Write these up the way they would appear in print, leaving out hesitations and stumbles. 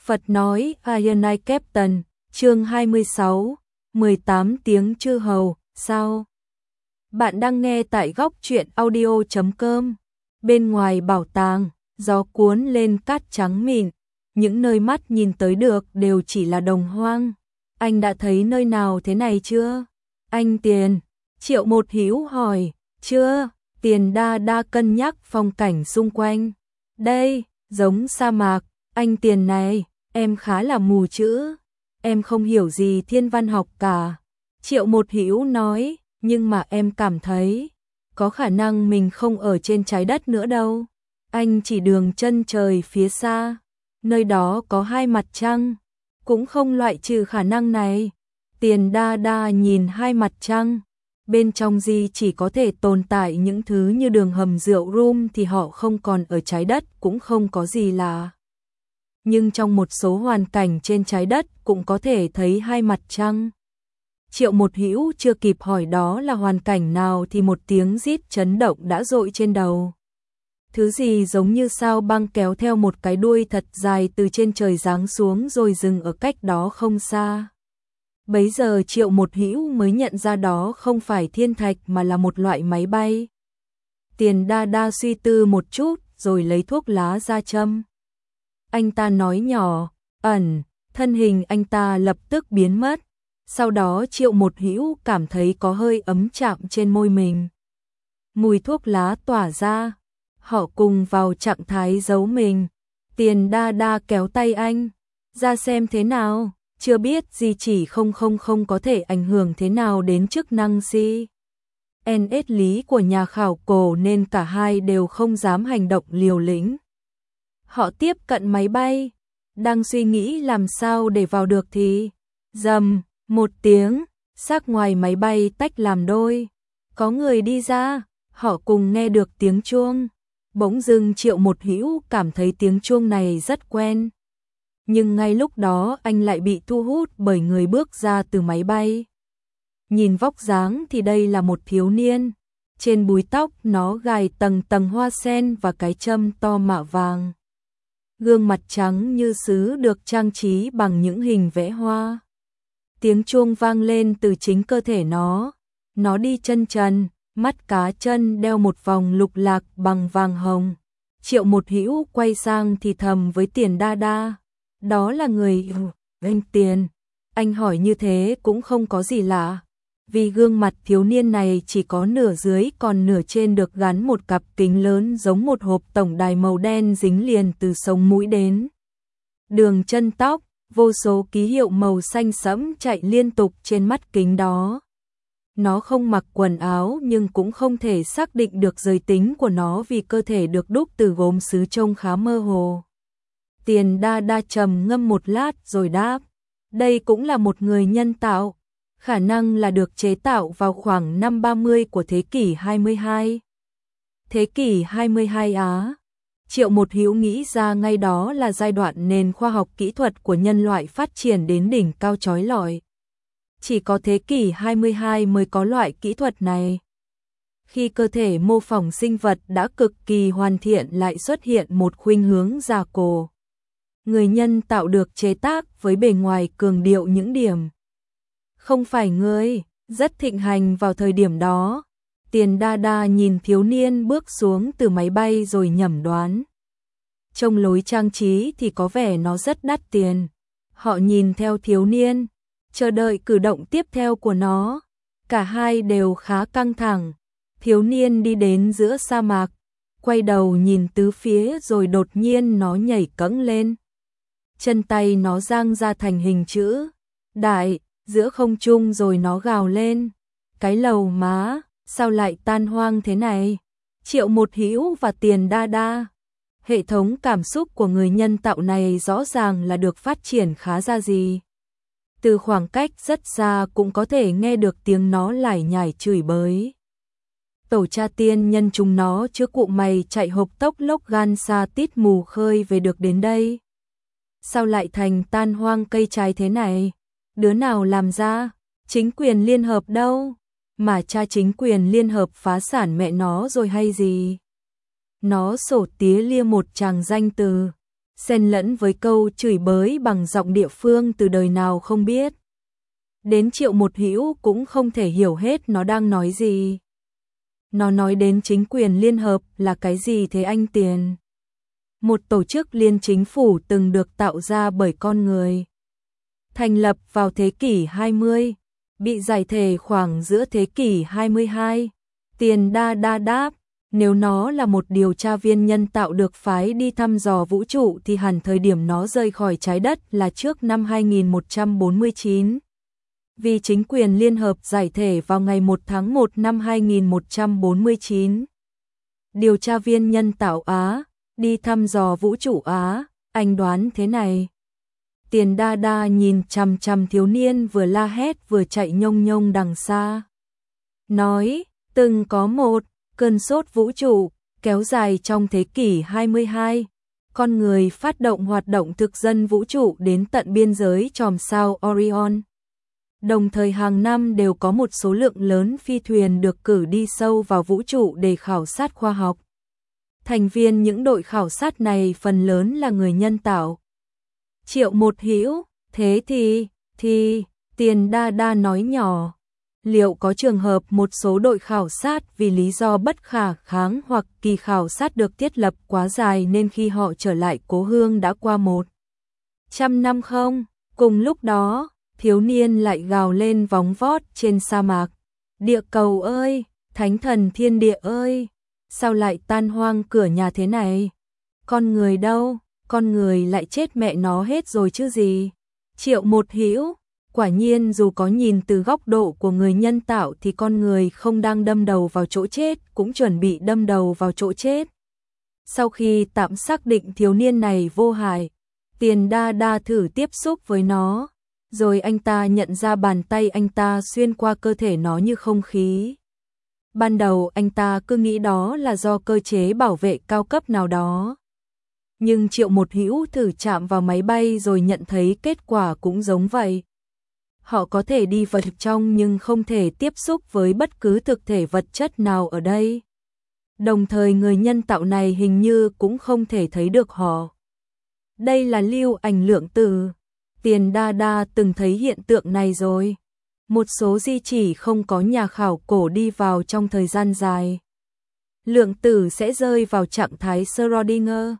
Phật nói Ayanai Captain, chương 26, 18 tiếng chư hầu, sao? Bạn đang nghe tại góc truyện audio.com. Bên ngoài bảo tàng, gió cuốn lên cát trắng mịn, những nơi mắt nhìn tới được đều chỉ là đồng hoang. Anh đã thấy nơi nào thế này chưa? Anh Tiền, Triệu Một Hữu hỏi, chưa? Tiền đa đa cân nhắc phong cảnh xung quanh. Đây, giống sa mạc, anh Tiền này, em khá là mù chữ, em không hiểu gì thiên văn học cả. Triệu Một Hữu nói, nhưng mà em cảm thấy, có khả năng mình không ở trên trái đất nữa đâu. Anh chỉ đường chân trời phía xa, nơi đó có hai mặt trăng, cũng không loại trừ khả năng này. Tiền đa đa nhìn hai mặt trăng, bên trong gì chỉ có thể tồn tại những thứ như đường hầm rượu rum thì họ không còn ở trái đất cũng không có gì lạ. Nhưng trong một số hoàn cảnh trên trái đất cũng có thể thấy hai mặt trăng. Triệu Một Hữu chưa kịp hỏi đó là hoàn cảnh nào thì một tiếng rít chấn động đã dội trên đầu. Thứ gì giống như sao băng kéo theo một cái đuôi thật dài từ trên trời giáng xuống rồi dừng ở cách đó không xa. Bấy giờ Triệu Một Hữu mới nhận ra đó không phải thiên thạch mà là một loại máy bay. Tiền đa đa suy tư một chút rồi lấy thuốc lá ra châm. Anh ta nói nhỏ, ẩn, thân hình anh ta lập tức biến mất. Sau đó Triệu Một Hữu cảm thấy có hơi ấm chạm trên môi mình. Mùi thuốc lá tỏa ra, họ cùng vào trạng thái giấu mình. Tiền đa đa kéo tay anh, ra xem thế nào, chưa biết gì chỉ không có thể ảnh hưởng thế nào đến chức năng CNS lý của nhà khảo cổ nên cả hai đều không dám hành động liều lĩnh. Họ tiếp cận máy bay, đang suy nghĩ làm sao để vào được thì rầm một tiếng, xác ngoài máy bay tách làm đôi. Có người đi ra, họ cùng nghe được tiếng chuông. Bỗng dưng Triệu Một Hữu cảm thấy tiếng chuông này rất quen. Nhưng ngay lúc đó anh lại bị thu hút bởi người bước ra từ máy bay. Nhìn vóc dáng thì đây là một thiếu niên. Trên búi tóc nó gài tầng tầng hoa sen và cái châm to mạ vàng. Gương mặt trắng như sứ được trang trí bằng những hình vẽ hoa. Tiếng chuông vang lên từ chính cơ thể nó. Nó đi chân trần, mắt cá chân đeo một vòng lục lạc bằng vàng hồng. Triệu Một Hữu quay sang thì thầm với Tiền đa đa. Đó là người anh Tiền. Anh hỏi như thế cũng không có gì lạ. Vì gương mặt thiếu niên này chỉ có nửa dưới còn nửa trên được gắn một cặp kính lớn giống một hộp tổng đài màu đen dính liền từ sống mũi đến đường chân tóc. Vô số ký hiệu màu xanh sẫm chạy liên tục trên mắt kính đó. Nó không mặc quần áo nhưng cũng không thể xác định được giới tính của nó vì cơ thể được đúc từ gốm sứ trông khá mơ hồ. Tiền đa đa trầm ngâm một lát rồi đáp. Đây cũng là một người nhân tạo. Khả năng là được chế tạo vào khoảng năm 30 của thế kỷ 22. Thế kỷ 22 á? Triệu Một Hữu nghĩ ra ngay đó là giai đoạn nền khoa học kỹ thuật của nhân loại phát triển đến đỉnh cao chói lọi. Chỉ có thế kỷ 22 mới có loại kỹ thuật này. Khi cơ thể mô phỏng sinh vật đã cực kỳ hoàn thiện lại xuất hiện một khuynh hướng già cổ. Người nhân tạo được chế tác với bề ngoài cường điệu những điểm. Không phải người, rất thịnh hành vào thời điểm đó. Tiền đa đa nhìn thiếu niên bước xuống từ máy bay rồi nhẩm đoán. Trông lối trang trí thì có vẻ nó rất đắt tiền. Họ nhìn theo thiếu niên, chờ đợi cử động tiếp theo của nó. Cả hai đều khá căng thẳng. Thiếu niên đi đến giữa sa mạc, quay đầu nhìn tứ phía rồi đột nhiên nó nhảy cẫng lên. Chân tay nó dang ra thành hình chữ đại giữa không trung rồi nó gào lên. Cái lầu má, sao lại tan hoang thế này? Triệu Một Hữu và Tiền đa đa. Hệ thống cảm xúc của người nhân tạo này rõ ràng là được phát triển khá ra gì. Từ khoảng cách rất xa cũng có thể nghe được tiếng nó lải nhải chửi bới. Tổ cha tiên nhân chúng nó chứ cụ mày chạy hộc tốc lốc gan xa tít mù khơi về được đến đây. Sao lại thành tan hoang cây trái thế này? Đứa nào làm ra? Chính quyền liên hợp đâu? Mà cha chính quyền liên hợp phá sản mẹ nó rồi hay gì? Nó sổ tía lia một tràng danh từ. xen lẫn với câu chửi bới bằng giọng địa phương từ đời nào không biết. Đến Triệu Một Hữu cũng không thể hiểu hết nó đang nói gì. Nó nói đến chính quyền liên hợp là cái gì thế anh Tiền? Một tổ chức liên chính phủ từng được tạo ra bởi con người. Thành lập vào thế kỷ 20, bị giải thể khoảng giữa thế kỷ 22. Tiền Đa Đa đáp, nếu nó là một điều tra viên nhân tạo được phái đi thăm dò vũ trụ thì hẳn thời điểm nó rời khỏi trái đất là trước năm 2149. Vì chính quyền liên hợp giải thể vào ngày 1 tháng 1 năm 2149. Điều tra viên nhân tạo Á, đi thăm dò vũ trụ Á, anh đoán thế này. Tiền Đa Đa nhìn chằm chằm thiếu niên vừa la hét vừa chạy nhông nhông đằng xa. Nói, từng có một cơn sốt vũ trụ kéo dài trong thế kỷ 22. Con người phát động hoạt động thực dân vũ trụ đến tận biên giới chòm sao Orion. Đồng thời hàng năm đều có một số lượng lớn phi thuyền được cử đi sâu vào vũ trụ để khảo sát khoa học. Thành viên những đội khảo sát này phần lớn là người nhân tạo. Triệu Một Hữu, thế thì, Tiền Đa Đa nói nhỏ. Liệu có trường hợp một số đội khảo sát vì lý do bất khả kháng hoặc kỳ khảo sát được thiết lập quá dài nên khi họ trở lại cố hương đã qua 100 năm không? Cùng lúc đó, thiếu niên lại gào lên vóng vót trên sa mạc. Địa cầu ơi, thánh thần thiên địa ơi, sao lại tan hoang cửa nhà thế này? Con người đâu? Con người lại chết mẹ nó hết rồi chứ gì? Triệu Một Hữu, quả nhiên dù có nhìn từ góc độ của người nhân tạo thì con người không đang đâm đầu vào chỗ chết, cũng chuẩn bị đâm đầu vào chỗ chết. Sau khi tạm xác định thiếu niên này vô hại, Tiền Đa Đa thử tiếp xúc với nó, rồi anh ta nhận ra bàn tay anh ta xuyên qua cơ thể nó như không khí. Ban đầu anh ta cứ nghĩ đó là do cơ chế bảo vệ cao cấp nào đó. Nhưng Triệu Một Hữu thử chạm vào máy bay rồi nhận thấy kết quả cũng giống vậy. Họ có thể đi vào trong nhưng không thể tiếp xúc với bất cứ thực thể vật chất nào ở đây. Đồng thời người nhân tạo này hình như cũng không thể thấy được họ. Đây là lưu ảnh lượng tử. Tiền Đa Đa từng thấy hiện tượng này rồi. Một số di chỉ không có nhà khảo cổ đi vào trong thời gian dài. Lượng tử sẽ rơi vào trạng thái Schrödinger.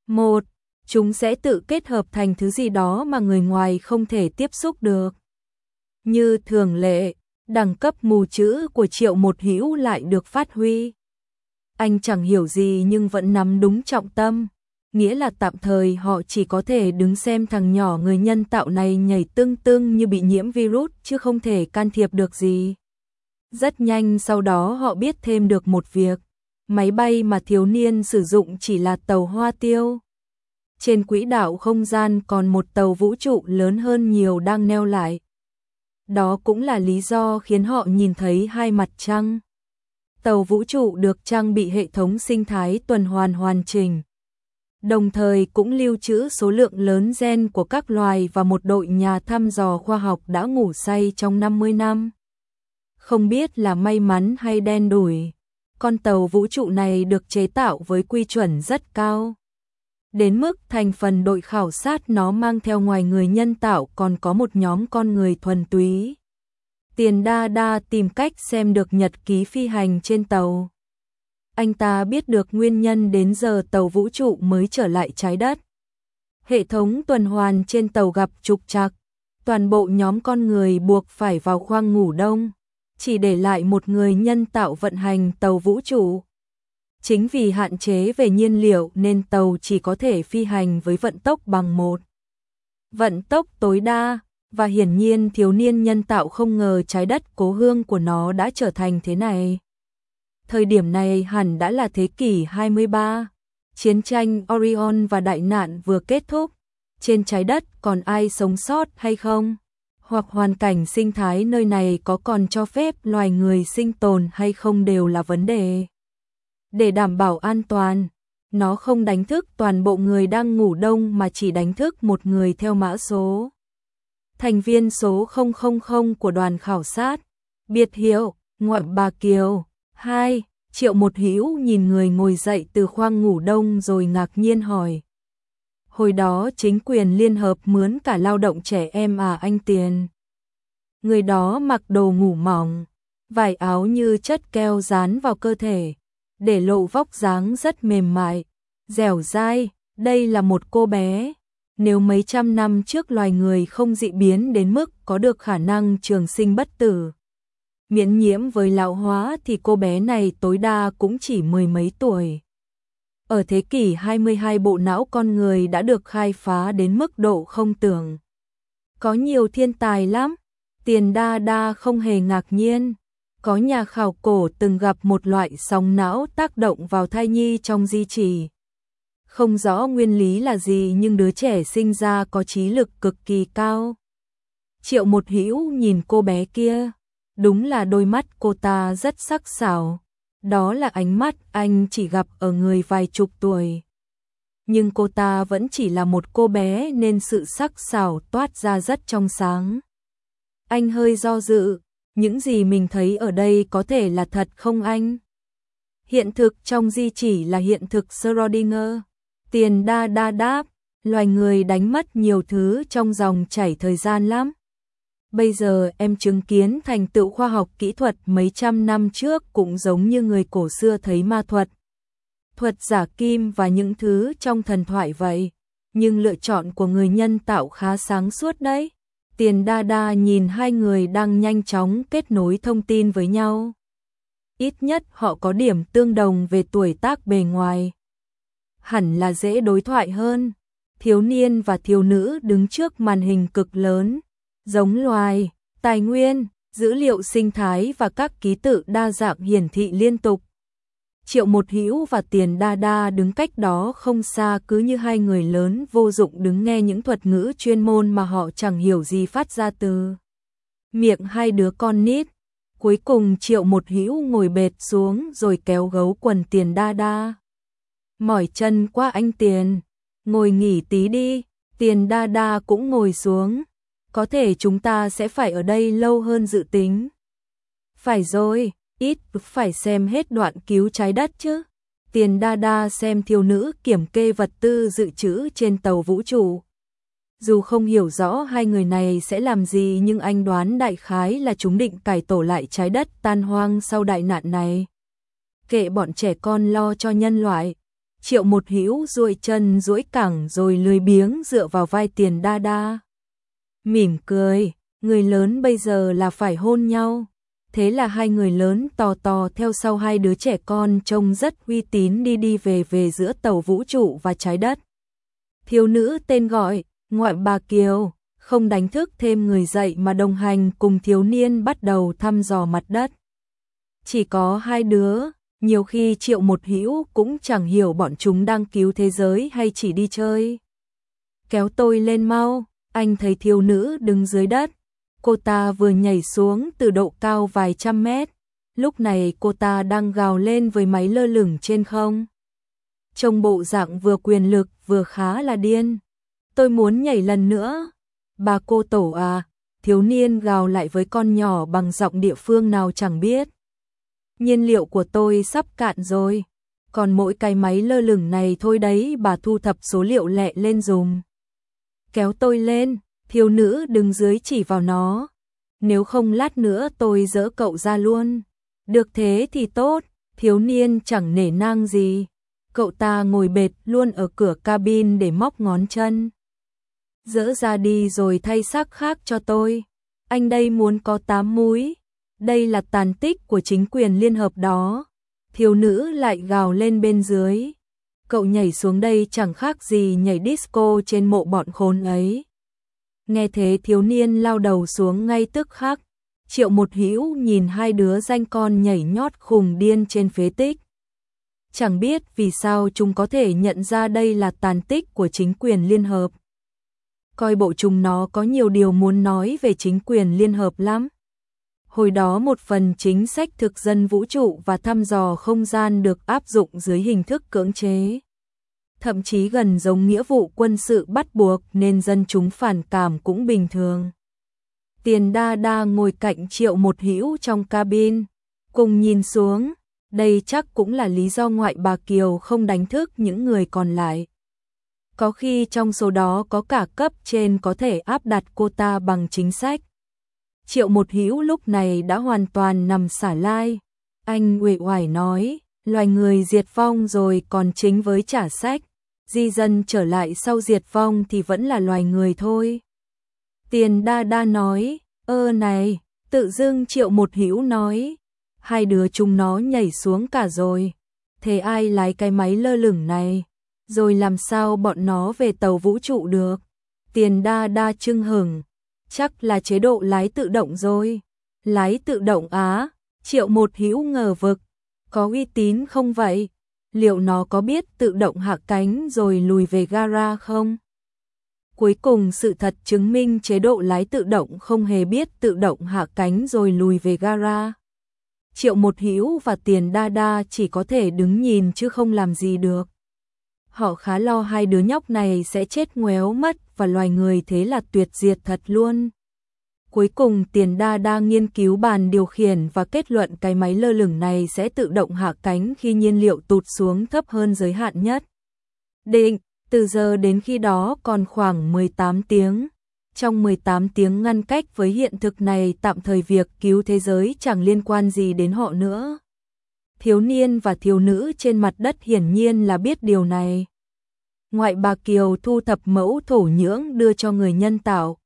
Chúng sẽ tự kết hợp thành thứ gì đó mà người ngoài không thể tiếp xúc được. Như thường lệ, đẳng cấp mù chữ của Triệu Một Hữu lại được phát huy. Anh chẳng hiểu gì nhưng vẫn nắm đúng trọng tâm. Nghĩa là tạm thời họ chỉ có thể đứng xem thằng nhỏ người nhân tạo này nhảy tưng tưng như bị nhiễm virus chứ không thể can thiệp được gì. Rất nhanh sau đó họ biết thêm được một việc. Máy bay mà thiếu niên sử dụng chỉ là tàu Hoa Tiêu. Trên quỹ đạo không gian còn một tàu vũ trụ lớn hơn nhiều đang neo lại. Đó cũng là lý do khiến họ nhìn thấy hai mặt trăng. Tàu vũ trụ được trang bị hệ thống sinh thái tuần hoàn hoàn chỉnh. Đồng thời cũng lưu trữ số lượng lớn gen của các loài và một đội nhà thăm dò khoa học đã ngủ say trong 50 năm. Không biết là may mắn hay đen đủi, con tàu vũ trụ này được chế tạo với quy chuẩn rất cao. Đến mức thành phần đội khảo sát nó mang theo ngoài người nhân tạo còn có một nhóm con người thuần túy. Tiền Đa Đa tìm cách xem được nhật ký phi hành trên tàu. Anh ta biết được nguyên nhân đến giờ tàu vũ trụ mới trở lại trái đất. Hệ thống tuần hoàn trên tàu gặp trục trặc, toàn bộ nhóm con người buộc phải vào khoang ngủ đông, chỉ để lại một người nhân tạo vận hành tàu vũ trụ. Chính vì hạn chế về nhiên liệu nên tàu chỉ có thể phi hành với vận tốc bằng 1 vận tốc tối đa, và hiển nhiên thiếu niên nhân tạo không ngờ trái đất cố hương của nó đã trở thành thế này. Thời điểm này hẳn đã là thế kỷ 23, chiến tranh Orion và đại nạn vừa kết thúc. Trên trái đất còn ai sống sót hay không? Hoặc hoàn cảnh sinh thái nơi này có còn cho phép loài người sinh tồn hay không đều là vấn đề. Để đảm bảo an toàn, nó không đánh thức toàn bộ người đang ngủ đông mà chỉ đánh thức một người theo mã số. Thành viên số 000 của đoàn khảo sát. Biệt hiệu, Ngoạm Bà Kiều. 2. Triệu Một Hữu nhìn người ngồi dậy từ khoang ngủ đông rồi ngạc nhiên hỏi. Hồi đó chính quyền liên hợp mướn cả lao động trẻ em anh Tiền. Người đó mặc đồ ngủ mỏng, vải áo như chất keo dán vào cơ thể, để lộ vóc dáng rất mềm mại, dẻo dai. Đây là một cô bé. Nếu mấy trăm năm trước loài người không dị biến đến mức có được khả năng trường sinh bất tử, miễn nhiễm với lão hóa, thì cô bé này tối đa cũng chỉ mười mấy tuổi. Ở thế kỷ 22, bộ não con người đã được khai phá đến mức độ không tưởng. Có nhiều thiên tài lắm. Tiền Đa Đa không hề ngạc nhiên. Có nhà khảo cổ từng gặp một loại sóng não tác động vào thai nhi trong di chỉ. Không rõ nguyên lý là gì nhưng đứa trẻ sinh ra có trí lực cực kỳ cao. Triệu Một Hữu nhìn cô bé kia, đúng là đôi mắt cô ta rất sắc sảo. Đó là ánh mắt anh chỉ gặp ở người vài chục tuổi. Nhưng cô ta vẫn chỉ là một cô bé nên sự sắc sảo toát ra rất trong sáng. Anh hơi do dự, những gì mình thấy ở đây có thể là thật không anh? Hiện thực trong di chỉ là hiện thực Schrödinger. Tiền Đa Đa đáp, loài người đánh mất nhiều thứ trong dòng chảy thời gian lắm. Bây giờ em chứng kiến thành tựu khoa học kỹ thuật mấy trăm năm trước cũng giống như người cổ xưa thấy ma thuật, thuật giả kim và những thứ trong thần thoại vậy. Nhưng lựa chọn của người nhân tạo khá sáng suốt đấy. Tiền Đa Đa nhìn hai người đang nhanh chóng kết nối thông tin với nhau. Ít nhất họ có điểm tương đồng về tuổi tác bề ngoài. Hẳn là dễ đối thoại hơn. Thiếu niên và thiếu nữ đứng trước màn hình cực lớn. Giống loài, tài nguyên, dữ liệu sinh thái và các ký tự đa dạng hiển thị liên tục. Triệu Một Hữu và Tiền Đa Đa đứng cách đó không xa, cứ như hai người lớn vô dụng đứng nghe những thuật ngữ chuyên môn mà họ chẳng hiểu gì phát ra từ miệng hai đứa con nít. Cuối cùng Triệu Một Hữu ngồi bệt xuống rồi kéo gấu quần Tiền Đa Đa. Mỏi chân quá anh Tiền, ngồi nghỉ tí đi. Tiền Đa Đa cũng ngồi xuống. Có thể chúng ta sẽ phải ở đây lâu hơn dự tính. Phải rồi, ít phải xem hết đoạn cứu trái đất chứ. Tiền Đa Đa xem thiếu nữ kiểm kê vật tư dự trữ trên tàu vũ trụ. Dù không hiểu rõ hai người này sẽ làm gì nhưng anh đoán đại khái là chúng định cải tổ lại trái đất tan hoang sau đại nạn này. Kệ bọn trẻ con lo cho nhân loại. Triệu Một Hữu duỗi chân duỗi cẳng rồi lười biếng dựa vào vai Tiền Đa Đa. Mỉm cười, người lớn bây giờ là phải hôn nhau. Thế là hai người lớn tò tò theo sau hai đứa trẻ con trông rất uy tín đi đi về về giữa tàu vũ trụ và trái đất. Thiếu nữ tên gọi, ngoại bà Kiều, không đánh thức thêm người dậy mà đồng hành cùng thiếu niên bắt đầu thăm dò mặt đất. Chỉ có hai đứa, nhiều khi Triệu Một Hữu cũng chẳng hiểu bọn chúng đang cứu thế giới hay chỉ đi chơi. Kéo tôi lên mau, anh thấy thiếu nữ đứng dưới đất. Cô ta vừa nhảy xuống từ độ cao vài trăm mét. Lúc này cô ta đang gào lên với máy lơ lửng trên không. Trông bộ dạng vừa quyền lực vừa khá là điên. Tôi muốn nhảy lần nữa. Bà cô tổ à, thiếu niên gào lại với con nhỏ bằng giọng địa phương nào chẳng biết. Nhiên liệu của tôi sắp cạn rồi. Còn mỗi cái máy lơ lửng này thôi đấy, bà thu thập số liệu lẹ lên dùm. Kéo tôi lên, thiếu nữ đứng dưới chỉ vào nó. Nếu không lát nữa tôi dỡ cậu ra luôn. Được thế thì tốt, thiếu niên chẳng nể nang gì. Cậu ta ngồi bệt luôn ở cửa cabin để móc ngón chân. Dỡ ra đi rồi thay xác khác cho tôi. Anh đây muốn có 8 múi. Đây là tàn tích của chính quyền liên hợp đó. Thiếu nữ lại gào lên bên dưới. Cậu nhảy xuống đây chẳng khác gì nhảy disco trên mộ bọn khốn ấy. Nghe thế thiếu niên lao đầu xuống ngay tức khắc. Triệu Một Hữu nhìn hai đứa danh con nhảy nhót khùng điên trên phế tích. Chẳng biết vì sao chúng có thể nhận ra đây là tàn tích của chính quyền liên hợp. Coi bộ chúng nó có nhiều điều muốn nói về chính quyền liên hợp lắm. Hồi đó một phần chính sách thực dân vũ trụ và thăm dò không gian được áp dụng dưới hình thức cưỡng chế. Thậm chí gần giống nghĩa vụ quân sự bắt buộc nên dân chúng phản cảm cũng bình thường. Tiền Đa Đa ngồi cạnh Triệu Một Hữu trong cabin, cùng nhìn xuống. Đây chắc cũng là lý do ngoại bà Kiều không đánh thức những người còn lại. Có khi trong số đó có cả cấp trên có thể áp đặt cô ta bằng chính sách. Triệu Một Hữu lúc này đã hoàn toàn nằm xả lai. Anh uể oải nói, loài người diệt vong rồi còn chính với trả sách. Di dân trở lại sau diệt vong thì vẫn là loài người thôi. Tiền Đa Đa nói, này, tự dưng Triệu Một Hữu nói, hai đứa chúng nó nhảy xuống cả rồi. Thế ai lái cái máy lơ lửng này? Rồi làm sao bọn nó về tàu vũ trụ được? Tiền Đa Đa chưng hửng, chắc là chế độ lái tự động rồi. Lái tự động á? Triệu Một Hữu ngờ vực, có uy tín không vậy? Liệu nó có biết tự động hạ cánh rồi lùi về gara không? Cuối cùng sự thật chứng minh chế độ lái tự động không hề biết tự động hạ cánh rồi lùi về gara. Triệu Một Hữu và Tiền Đa Đa chỉ có thể đứng nhìn chứ không làm gì được. Họ khá lo hai đứa nhóc này sẽ chết ngoéo mất và loài người thế là tuyệt diệt thật luôn. Cuối cùng Tiền Đa Đa nghiên cứu bàn điều khiển và kết luận cái máy lơ lửng này sẽ tự động hạ cánh khi nhiên liệu tụt xuống thấp hơn giới hạn nhất định. Từ giờ đến khi đó còn khoảng 18 tiếng. Trong 18 tiếng ngăn cách với hiện thực này, tạm thời việc cứu thế giới chẳng liên quan gì đến họ nữa. Thiếu niên và thiếu nữ trên mặt đất hiển nhiên là biết điều này. Ngoại bà Kiều thu thập mẫu thổ nhưỡng đưa cho người nhân tạo.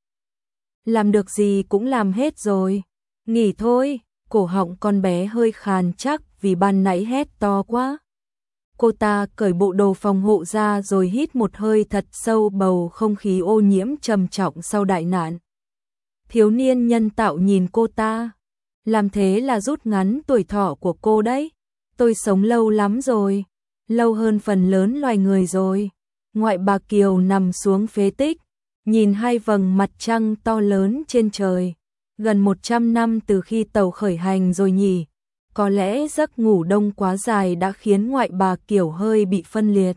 Làm được gì cũng làm hết rồi. Nghỉ thôi, cổ họng con bé hơi khàn chắc vì ban nãy hét to quá. Cô ta cởi bộ đồ phòng hộ ra rồi hít một hơi thật sâu, bầu không khí ô nhiễm trầm trọng sau đại nạn. Thiếu niên nhân tạo nhìn cô ta. Làm thế là rút ngắn tuổi thọ của cô đấy. Tôi sống lâu lắm rồi. Lâu hơn phần lớn loài người rồi. Ngoại bà Kiều nằm xuống phế tích, nhìn hai vầng mặt trăng to lớn trên trời. Gần 100 năm từ khi tàu khởi hành rồi nhỉ. Có lẽ giấc ngủ đông quá dài đã khiến ngoại bà Kiều hơi bị phân liệt.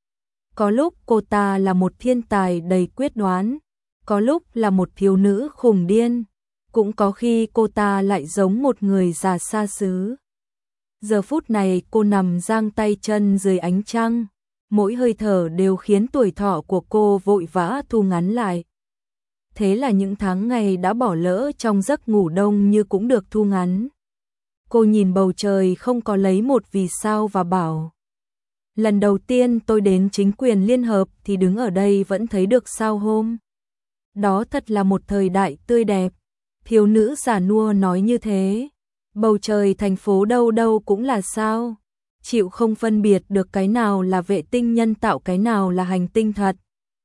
Có lúc cô ta là một thiên tài đầy quyết đoán, có lúc là một thiếu nữ khùng điên, cũng có khi cô ta lại giống một người già xa xứ. Giờ phút này cô nằm giang tay chân dưới ánh trăng, mỗi hơi thở đều khiến tuổi thọ của cô vội vã thu ngắn lại. Thế là những tháng ngày đã bỏ lỡ trong giấc ngủ đông như cũng được thu ngắn. Cô nhìn bầu trời không có lấy một vì sao và bảo: lần đầu tiên tôi đến chính quyền liên hợp thì đứng ở đây vẫn thấy được sao hôm. Đó thật là một thời đại tươi đẹp. Thiếu nữ già nua nói như thế. Bầu trời thành phố đâu đâu cũng là sao. Chịu không phân biệt được cái nào là vệ tinh nhân tạo, cái nào là hành tinh thật.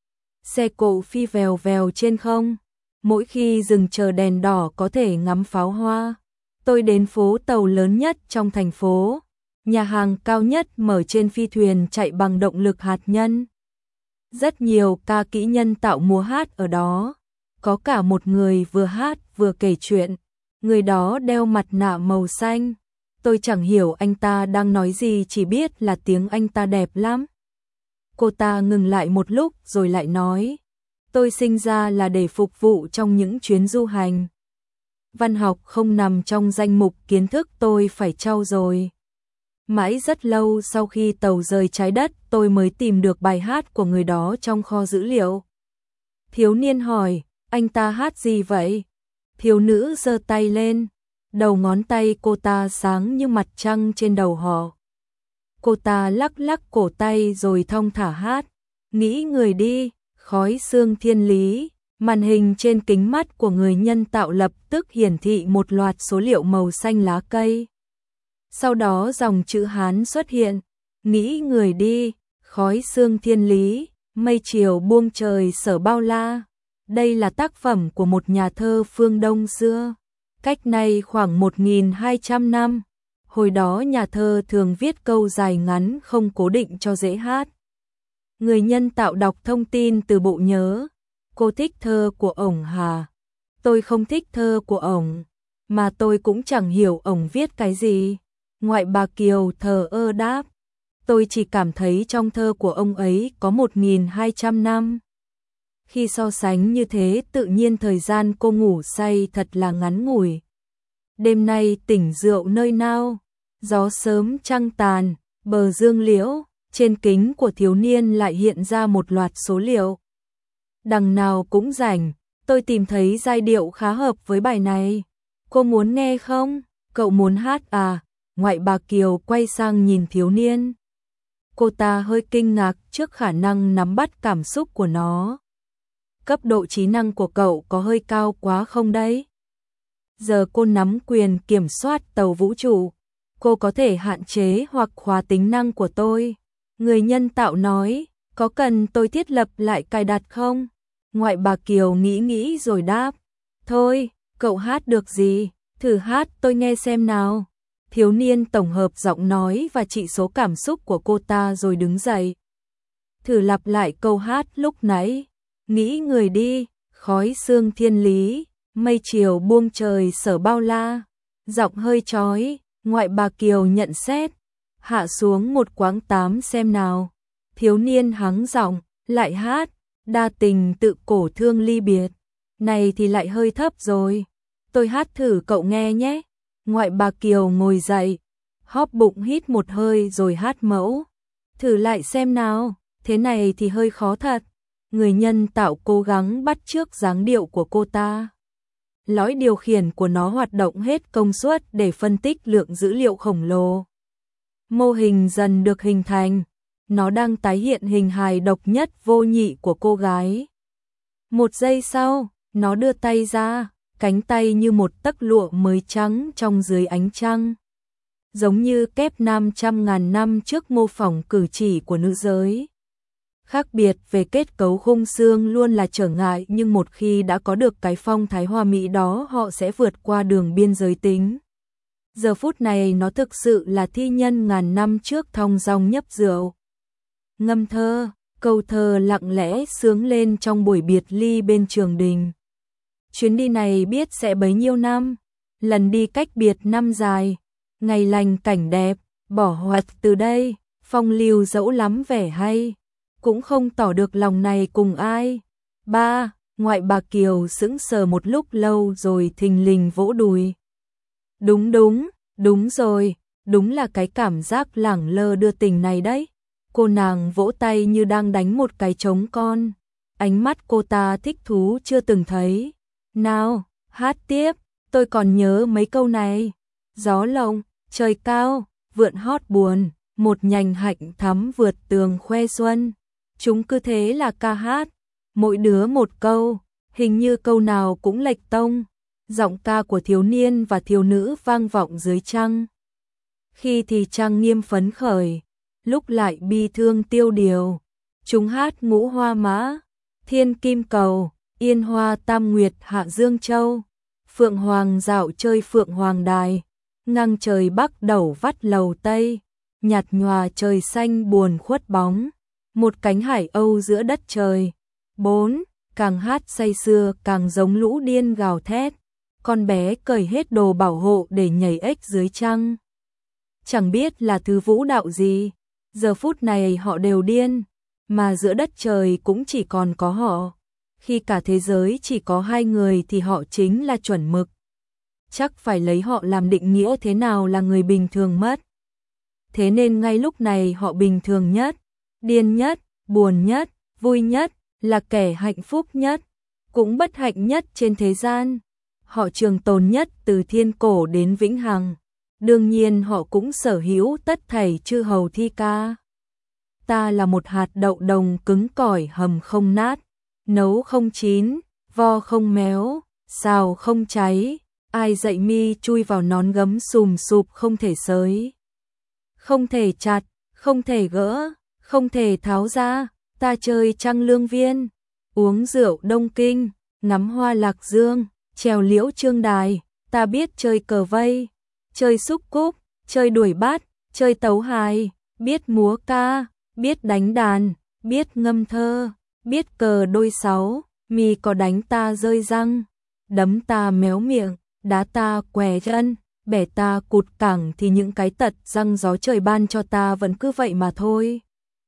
Xe cộ phi vèo vèo trên không. Mỗi khi dừng chờ đèn đỏ có thể ngắm pháo hoa. Tôi đến phố tàu lớn nhất trong thành phố, nhà hàng cao nhất mở trên phi thuyền chạy bằng động lực hạt nhân. Rất nhiều ca kỹ nhân tạo múa hát ở đó, có cả một người vừa hát vừa kể chuyện, người đó đeo mặt nạ màu xanh. Tôi chẳng hiểu anh ta đang nói gì, chỉ biết là tiếng anh ta đẹp lắm. Cô ta ngừng lại một lúc rồi lại nói, tôi sinh ra là để phục vụ trong những chuyến du hành. Văn học không nằm trong danh mục kiến thức tôi phải trau dồi. Mãi rất lâu sau khi tàu rời trái đất tôi mới tìm được bài hát của người đó trong kho dữ liệu. Thiếu niên hỏi, anh ta hát gì vậy? Thiếu nữ giơ tay lên, đầu ngón tay cô ta sáng như mặt trăng trên đầu họ. Cô ta lắc lắc cổ tay rồi thong thả hát, nghĩ người đi, khói sương thiên lý. Màn hình trên kính mắt của người nhân tạo lập tức hiển thị một loạt số liệu màu xanh lá cây. Sau đó dòng chữ Hán xuất hiện, nghĩ người đi, khói sương thiên lý, mây chiều buông trời sở bao la. Đây là tác phẩm của một nhà thơ phương Đông xưa, cách nay khoảng 1200 năm. Hồi đó nhà thơ thường viết câu dài ngắn không cố định cho dễ hát. Người nhân tạo đọc thông tin từ bộ nhớ. Cô thích thơ của ổng hả? Tôi không thích thơ của ổng, mà tôi cũng chẳng hiểu ổng viết cái gì. Ngoại bà Kiều thờ ơ đáp, tôi chỉ cảm thấy trong thơ của ông ấy có 1200 năm. Khi so sánh như thế tự nhiên thời gian cô ngủ say thật là ngắn ngủi. Đêm nay tỉnh rượu nơi nào? Gió sớm trăng tàn, bờ dương liễu, trên kính của thiếu niên lại hiện ra một loạt số liệu. Đằng nào cũng rảnh, tôi tìm thấy giai điệu khá hợp với bài này. Cô muốn nghe không? Cậu muốn hát à? Ngoại bà Kiều quay sang nhìn thiếu niên. Cô ta hơi kinh ngạc trước khả năng nắm bắt cảm xúc của nó. Cấp độ trí năng của cậu có hơi cao quá không đấy? Giờ cô nắm quyền kiểm soát tàu vũ trụ. Cô có thể hạn chế hoặc khóa tính năng của tôi. Người nhân tạo nói, có cần tôi thiết lập lại cài đặt không? Ngoại bà Kiều nghĩ rồi đáp. Thôi, cậu hát được gì? Thử hát tôi nghe xem nào. Thiếu niên tổng hợp giọng nói và chỉ số cảm xúc của cô ta rồi đứng dậy. Thử lặp lại câu hát lúc nãy. Nghĩ người đi, khói sương thiên lý, mây chiều buông trời sở bao la. Giọng hơi chói, ngoại bà Kiều nhận xét. Hạ xuống một quãng 8 xem nào. Thiếu niên hắng giọng, lại hát. Đa tình tự cổ thương ly biệt. Này thì lại hơi thấp rồi. Tôi hát thử cậu nghe nhé. Ngoại bà Kiều ngồi dậy, hóp bụng hít một hơi rồi hát mẫu. Thử lại xem nào, thế này thì hơi khó thật. Người nhân tạo cố gắng bắt chước dáng điệu của cô ta. Lõi điều khiển của nó hoạt động hết công suất để phân tích lượng dữ liệu khổng lồ. Mô hình dần được hình thành. Nó đang tái hiện hình hài độc nhất vô nhị của cô gái. Một giây sau, nó đưa tay ra, cánh tay như một tấc lụa mới trắng trong dưới ánh trăng. Giống như kép 500.000 năm trước mô phỏng cử chỉ của nữ giới. Khác biệt về kết cấu khung xương luôn là trở ngại, nhưng một khi đã có được cái phong thái hoa mỹ đó họ sẽ vượt qua đường biên giới tính. Giờ phút này nó thực sự là thi nhân ngàn năm trước thong dong nhấp rượu. Ngâm thơ, câu thơ lặng lẽ sướng lên trong buổi biệt ly bên trường đình. Chuyến đi này biết sẽ bấy nhiêu năm, lần đi cách biệt năm dài, ngày lành cảnh đẹp, bỏ hoạt từ đây, phong lưu dẫu lắm vẻ hay, cũng không tỏ được lòng này cùng ai. Ba, ngoại bà Kiều sững sờ một lúc lâu rồi thình lình vỗ đùi. Đúng rồi, đúng là cái cảm giác lẳng lơ đưa tình này đấy. Cô nàng vỗ tay như đang đánh một cái trống con. Ánh mắt cô ta thích thú chưa từng thấy. Nào, hát tiếp, tôi còn nhớ mấy câu này. Gió lộng, trời cao, vượn hót buồn, một nhành hạnh thắm vượt tường khoe xuân. Chúng cứ thế là ca hát, mỗi đứa một câu, hình như câu nào cũng lệch tông. Giọng ca của thiếu niên và thiếu nữ vang vọng dưới trăng. Khi thì trang nghiêm phấn khởi, lúc lại bi thương tiêu điều. Chúng hát ngũ hoa mã, thiên kim cầu, yên hoa tam nguyệt hạ dương châu. Phượng hoàng dạo chơi phượng hoàng đài, ngang trời bắc đầu vắt lầu tây. Nhạt nhòa trời xanh buồn khuất bóng, một cánh hải âu giữa đất trời. 4. Càng hát say sưa càng giống lũ điên gào thét. Con bé cởi hết đồ bảo hộ để nhảy ếch dưới trăng. Chẳng biết là thứ vũ đạo gì, giờ phút này họ đều điên, mà giữa đất trời cũng chỉ còn có họ. Khi cả thế giới chỉ có hai người thì họ chính là chuẩn mực. Chắc phải lấy họ làm định nghĩa thế nào là người bình thường mất. Thế nên ngay lúc này họ bình thường nhất, điên nhất, buồn nhất, vui nhất, là kẻ hạnh phúc nhất, cũng bất hạnh nhất trên thế gian. Họ trường tồn nhất từ thiên cổ đến vĩnh hằng. Đương nhiên họ cũng sở hữu tất thảy chư hầu thi ca. Ta là một hạt đậu đồng cứng cỏi hầm không nát, nấu không chín, vo không méo, xào không cháy. Ai dạy mi chui vào nón gấm sùm sụp không thể xới, không thể chặt, không thể gỡ, không thể tháo ra. Ta chơi trăng lương viên, uống rượu Đông Kinh, ngắm hoa lạc dương, trèo liễu trương đài. Ta biết chơi cờ vây, chơi xúc cúc, chơi đuổi bát, chơi tấu hài, biết múa ca, biết đánh đàn, biết ngâm thơ, biết cờ đôi sáu. Mi có đánh ta rơi răng, đấm ta méo miệng, đá ta què chân, bẻ ta cụt cẳng thì những cái tật răng gió trời ban cho ta vẫn cứ vậy mà thôi.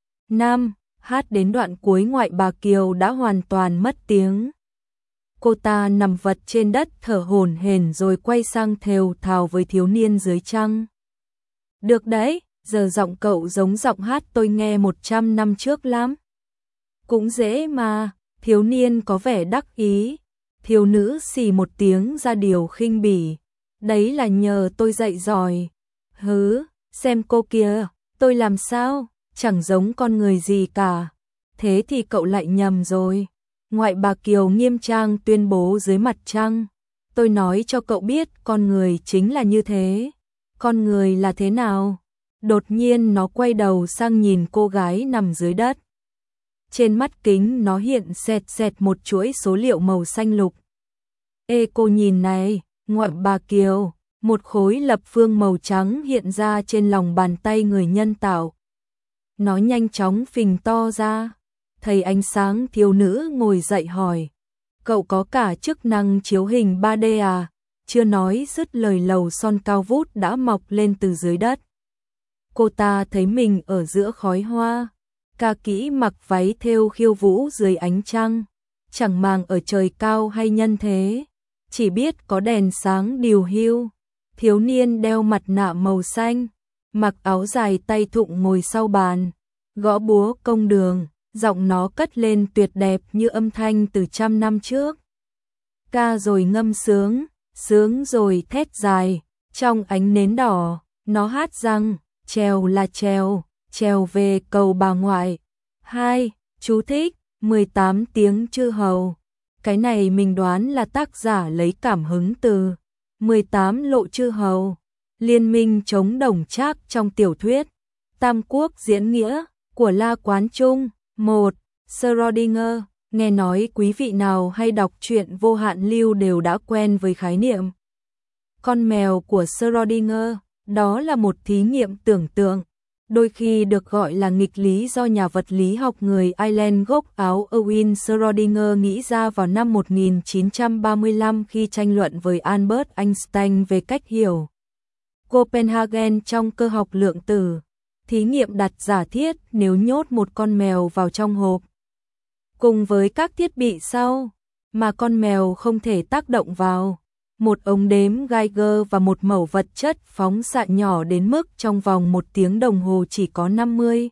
5. Hát đến đoạn cuối ngoại bà Kiều đã hoàn toàn mất tiếng. Cô ta nằm vật trên đất thở hổn hển rồi quay sang thều thào với thiếu niên dưới trăng. Được đấy, giờ giọng cậu giống giọng hát tôi nghe 100 năm trước lắm. Cũng dễ mà, thiếu niên có vẻ đắc ý. Thiếu nữ xì một tiếng ra điều khinh bỉ. Đấy là nhờ tôi dạy giỏi. Hứ, xem cô kia, tôi làm sao, chẳng giống con người gì cả. Thế thì cậu lại nhầm rồi. Ngoại bà Kiều nghiêm trang tuyên bố dưới mặt trăng. Tôi nói cho cậu biết con người chính là như thế. Con người là thế nào? Đột nhiên nó quay đầu sang nhìn cô gái nằm dưới đất. Trên mắt kính nó hiện sẹt sẹt một chuỗi số liệu màu xanh lục. Ê cô nhìn này, ngoại bà Kiều, một khối lập phương màu trắng hiện ra trên lòng bàn tay người nhân tạo. Nó nhanh chóng phình to ra. Thấy ánh sáng, thiếu nữ ngồi dậy hỏi. Cậu có cả chức năng chiếu hình 3D à? Chưa nói dứt lời lầu son cao vút đã mọc lên từ dưới đất. Cô ta thấy mình ở giữa khói hoa. Ca kỹ mặc váy thêu khiêu vũ dưới ánh trăng. Chẳng màng ở trời cao hay nhân thế. Chỉ biết có đèn sáng điều hưu. Thiếu niên đeo mặt nạ màu xanh. Mặc áo dài tay thụng ngồi sau bàn. Gõ búa công đường. Giọng nó cất lên tuyệt đẹp như âm thanh từ 100 năm trước. Ca rồi ngâm sướng, sướng rồi thét dài, trong ánh nến đỏ, nó hát rằng, trèo là trèo, trèo về cầu bà ngoại. 2. Chú thích, 18 tiếng chư hầu. Cái này mình đoán là tác giả lấy cảm hứng từ 18 lộ chư hầu, liên minh chống Đồng Trác trong tiểu thuyết Tam Quốc diễn nghĩa của La Quán Trung. 1. Schrödinger. Nghe nói quý vị nào hay đọc truyện Vô Hạn Lưu đều đã quen với khái niệm con mèo của Schrödinger, đó là một thí nghiệm tưởng tượng, đôi khi được gọi là nghịch lý do nhà vật lý học người Ireland gốc Áo Erwin Schrödinger nghĩ ra vào năm 1935 khi tranh luận với Albert Einstein về cách hiểu Copenhagen trong cơ học lượng tử. Thí nghiệm đặt giả thiết nếu nhốt một con mèo vào trong hộp cùng với các thiết bị sau mà con mèo không thể tác động vào, một ống đếm Geiger và một mẩu vật chất phóng xạ nhỏ đến mức trong vòng 1 tiếng đồng hồ chỉ có 50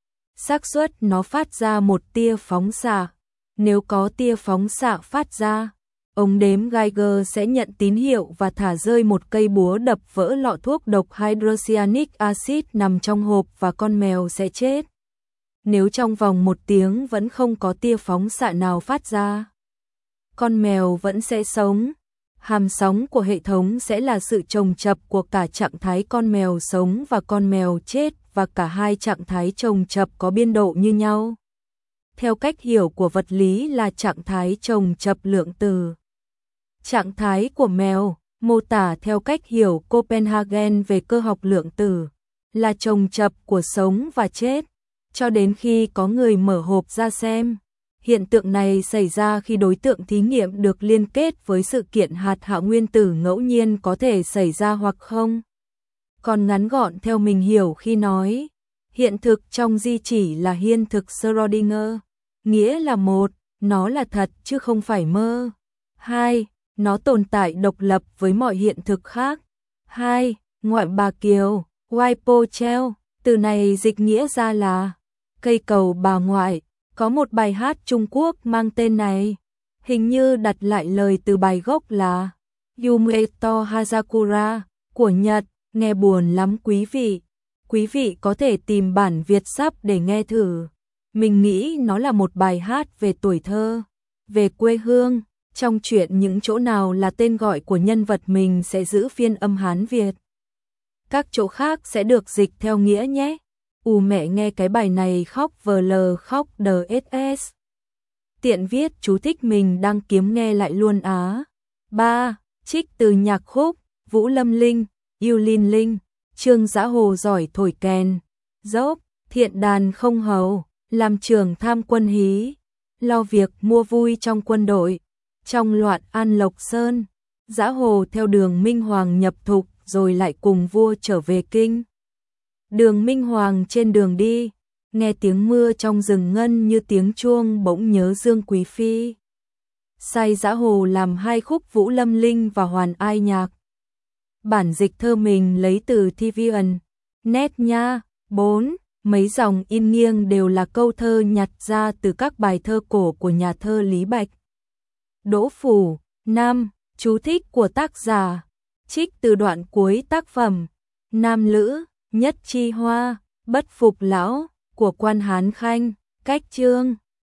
xác suất nó phát ra một tia phóng xạ. Nếu có tia phóng xạ phát ra, ống đếm Geiger sẽ nhận tín hiệu và thả rơi một cây búa đập vỡ lọ thuốc độc hydrocyanuric acid nằm trong hộp và con mèo sẽ chết. Nếu trong vòng 1 tiếng vẫn không có tia phóng xạ nào phát ra, con mèo vẫn sẽ sống. Hàm sóng của hệ thống sẽ là sự chồng chập của cả trạng thái con mèo sống và con mèo chết, và cả hai trạng thái chồng chập có biên độ như nhau. Theo cách hiểu của vật lý là trạng thái chồng chập lượng tử. Trạng thái của mèo, mô tả theo cách hiểu Copenhagen về cơ học lượng tử, là chồng chập của sống và chết, cho đến khi có người mở hộp ra xem. Hiện tượng này xảy ra khi đối tượng thí nghiệm được liên kết với sự kiện hạt hạ nguyên tử ngẫu nhiên có thể xảy ra hoặc không. Còn ngắn gọn theo mình hiểu khi nói, hiện thực trong di chỉ là hiên thực Schrödinger, nghĩa là 1. Nó là thật chứ không phải mơ. 2. Nó tồn tại độc lập với mọi hiện thực khác. 2. Ngoại bà Kiều, Wipochel, từ này dịch nghĩa ra là cây cầu bà ngoại. Có một bài hát Trung Quốc mang tên này, hình như đặt lại lời từ bài gốc là Yumeto Hazakura của Nhật, nghe buồn lắm quý vị. Quý vị có thể tìm bản Việt sắp để nghe thử. Mình nghĩ nó là một bài hát về tuổi thơ, về quê hương. Trong truyện những chỗ nào là tên gọi của nhân vật mình sẽ giữ phiên âm Hán Việt. Các chỗ khác sẽ được dịch theo nghĩa nhé. Mẹ nghe cái bài này khóc vờ lờ khóc DSS. Tiện viết chú thích mình đang kiếm nghe lại luôn á. 3. Trích từ nhạc khúc Vũ Lâm Linh, Yêu Linh Linh. Trương Dã Hồ giỏi thổi kèn, dốc, thiện đàn không hầu, làm trưởng tham quân hí, lo việc mua vui trong quân đội. Trong loạn An Lộc Sơn, Dã Hồ theo đường Minh Hoàng nhập thục rồi lại cùng vua trở về kinh. Đường Minh Hoàng trên đường đi, nghe tiếng mưa trong rừng ngân như tiếng chuông bỗng nhớ Dương Quý Phi. Sai Dã Hồ làm 2 khúc Vũ Lâm Linh và Hoàn Ai Nhạc. Bản dịch thơ mình lấy từ TVN, net nha, 4. Mấy dòng in nghiêng đều là câu thơ nhặt ra từ các bài thơ cổ của nhà thơ Lý Bạch. Đỗ Phủ. 5. Chú thích của tác giả. Trích từ đoạn cuối tác phẩm Nam Lữ, Nhất Chi Hoa, Bất Phục Lão của Quan Hán Khanh, cách chương